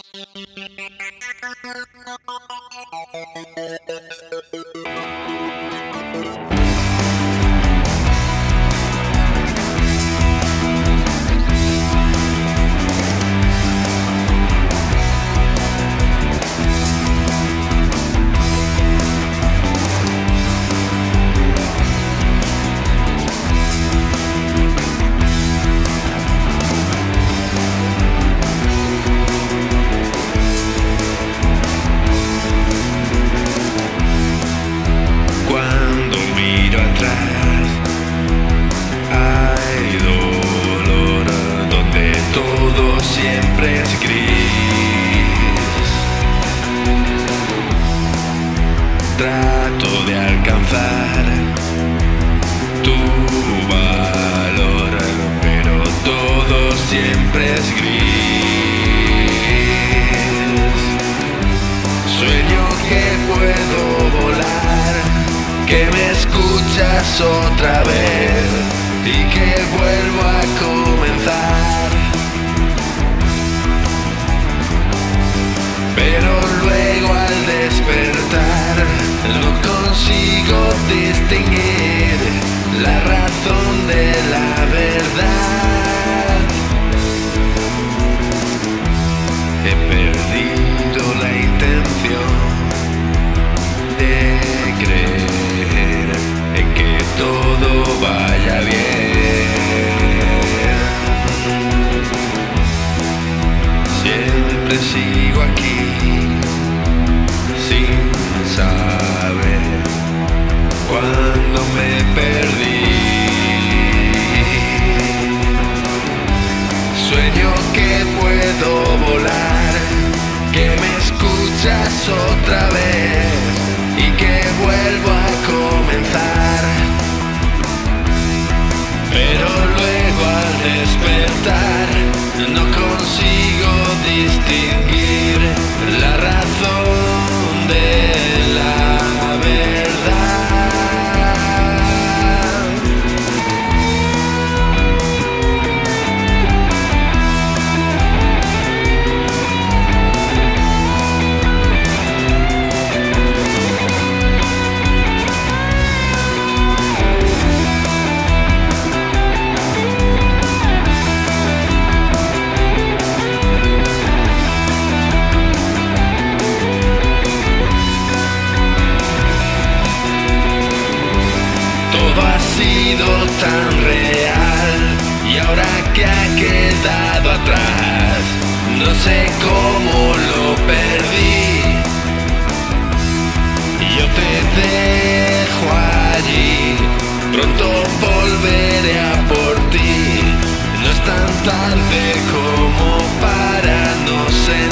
Trato de alcanzar tu valor, pero todo siempre es gris. Sueño que puedo volar, que me escuchas otra vez y que vuelvo a comenzar. Pero luego al despertar no consigo distinguir la razón de la verdad. He perdido la intención de creer en que todo vaya bien. Siempre sigo aquí sin saber cuándo me perdí. Sueño que puedo volar, que me escuchas otra vez y que vuelvo a comenzar. Pero luego al despertar no consigo distinguir la razón de la verdad. Todo ha sido tan real y ahora que ha quedado atrás, no sé cómo lo perdí. Yo te dejo allí, pronto volveré a por ti. No es tan tarde como para no sentir